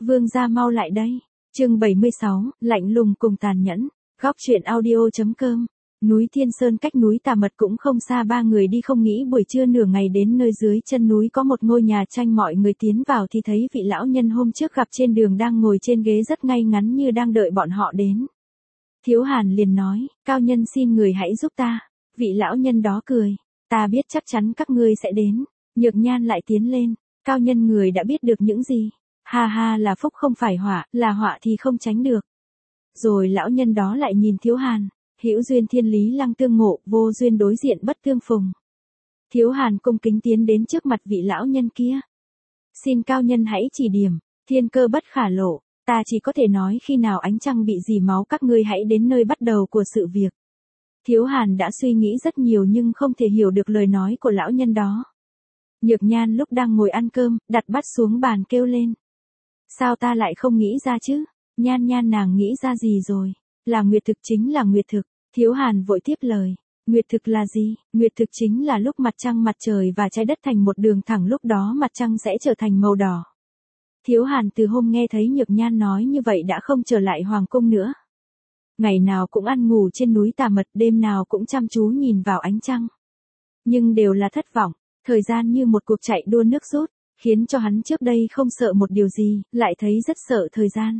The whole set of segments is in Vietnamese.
Vương gia mau lại đây. Chương 76, lạnh lùng cùng tàn nhẫn. Góc truyện audio.com. Núi Thiên Sơn cách núi Tà Mật cũng không xa, ba người đi không nghĩ buổi trưa nửa ngày đến nơi dưới chân núi có một ngôi nhà tranh, mọi người tiến vào thì thấy vị lão nhân hôm trước gặp trên đường đang ngồi trên ghế rất ngay ngắn như đang đợi bọn họ đến. Thiếu Hàn liền nói, cao nhân xin người hãy giúp ta. Vị lão nhân đó cười, ta biết chắc chắn các ngươi sẽ đến. Nhược Nhan lại tiến lên, cao nhân người đã biết được những gì? Ha ha, là phúc không phải họa, là họa thì không tránh được. Rồi lão nhân đó lại nhìn Thiếu Hàn, hữu duyên thiên lý lăng tương ngộ, vô duyên đối diện bất tương phùng. Thiếu Hàn cung kính tiến đến trước mặt vị lão nhân kia. Xin cao nhân hãy chỉ điểm, thiên cơ bất khả lộ, ta chỉ có thể nói khi nào ánh trăng bị rỉ máu các ngươi hãy đến nơi bắt đầu của sự việc. Thiếu Hàn đã suy nghĩ rất nhiều nhưng không thể hiểu được lời nói của lão nhân đó. Nhược Nhan lúc đang ngồi ăn cơm, đặt bát xuống bàn kêu lên. Sao ta lại không nghĩ ra chứ? Nhan Nhan nàng nghĩ ra gì rồi? Là nguyệt thực, chính là nguyệt thực. Thiếu Hàn vội tiếp lời. Nguyệt thực là gì? Nguyệt thực chính là lúc mặt trăng, mặt trời và trái đất thành một đường thẳng, lúc đó mặt trăng sẽ trở thành màu đỏ. Thiếu Hàn từ hôm nghe thấy Nhược Nhan nói như vậy đã không trở lại hoàng cung nữa. Ngày nào cũng ăn ngủ trên núi Tà Mật, đêm nào cũng chăm chú nhìn vào ánh trăng. Nhưng đều là thất vọng, thời gian như một cuộc chạy đua nước rút, khiến cho hắn trước đây không sợ một điều gì, lại thấy rất sợ thời gian.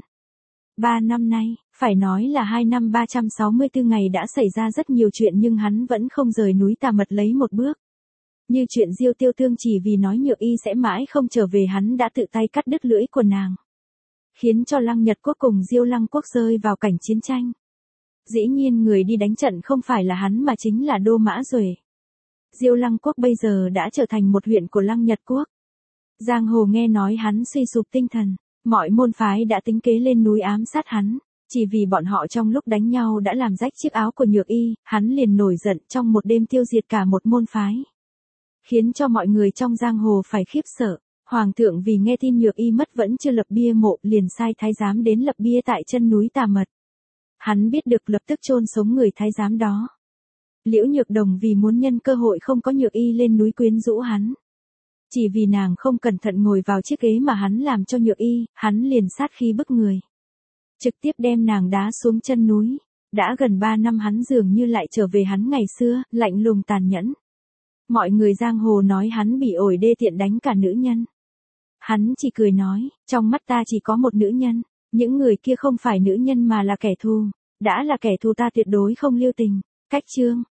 3 năm nay, phải nói là 2 năm 364 ngày đã xảy ra rất nhiều chuyện nhưng hắn vẫn không rời núi Tà Mật lấy một bước. Như chuyện Diêu Tiêu Thương chỉ vì nói Nhược Y sẽ mãi không trở về, hắn đã tự tay cắt đứt lưỡi của nàng. Khiến cho Lăng Nhật Quốc cùng Diêu Lăng Quốc rơi vào cảnh chiến tranh. Dĩ nhiên người đi đánh trận không phải là hắn mà chính là Đô Mã Duệ. Diêu Lăng Quốc bây giờ đã trở thành một huyện của Lăng Nhật Quốc. Giang hồ nghe nói hắn suy sụp tinh thần, mọi môn phái đã tính kế lên núi ám sát hắn, chỉ vì bọn họ trong lúc đánh nhau đã làm rách chiếc áo của Nhược Y, hắn liền nổi giận trong một đêm tiêu diệt cả một môn phái. Khiến cho mọi người trong giang hồ phải khiếp sợ, hoàng thượng vì nghe tin Nhược Y mất vẫn chưa lập bia mộ liền sai thái giám đến lập bia tại chân núi Tà Mật. Hắn biết được lập tức chôn sống người thái giám đó. Liễu Nhược Đồng vì muốn nhân cơ hội không có Nhược Y lên núi quyến rũ hắn. Chỉ vì nàng không cẩn thận ngồi vào chiếc ghế mà hắn làm cho Nhược Y, hắn liền sát khí bức người. Trực tiếp đem nàng đá xuống chân núi. Đã gần 3 năm hắn dường như lại trở về hắn ngày xưa, lạnh lùng tàn nhẫn. Mọi người giang hồ nói hắn bị ổi đê tiện đánh cả nữ nhân. Hắn chỉ cười nói, trong mắt ta chỉ có một nữ nhân, những người kia không phải nữ nhân mà là kẻ thù. Đã là kẻ thù ta tuyệt đối không lưu tình. Cách chương.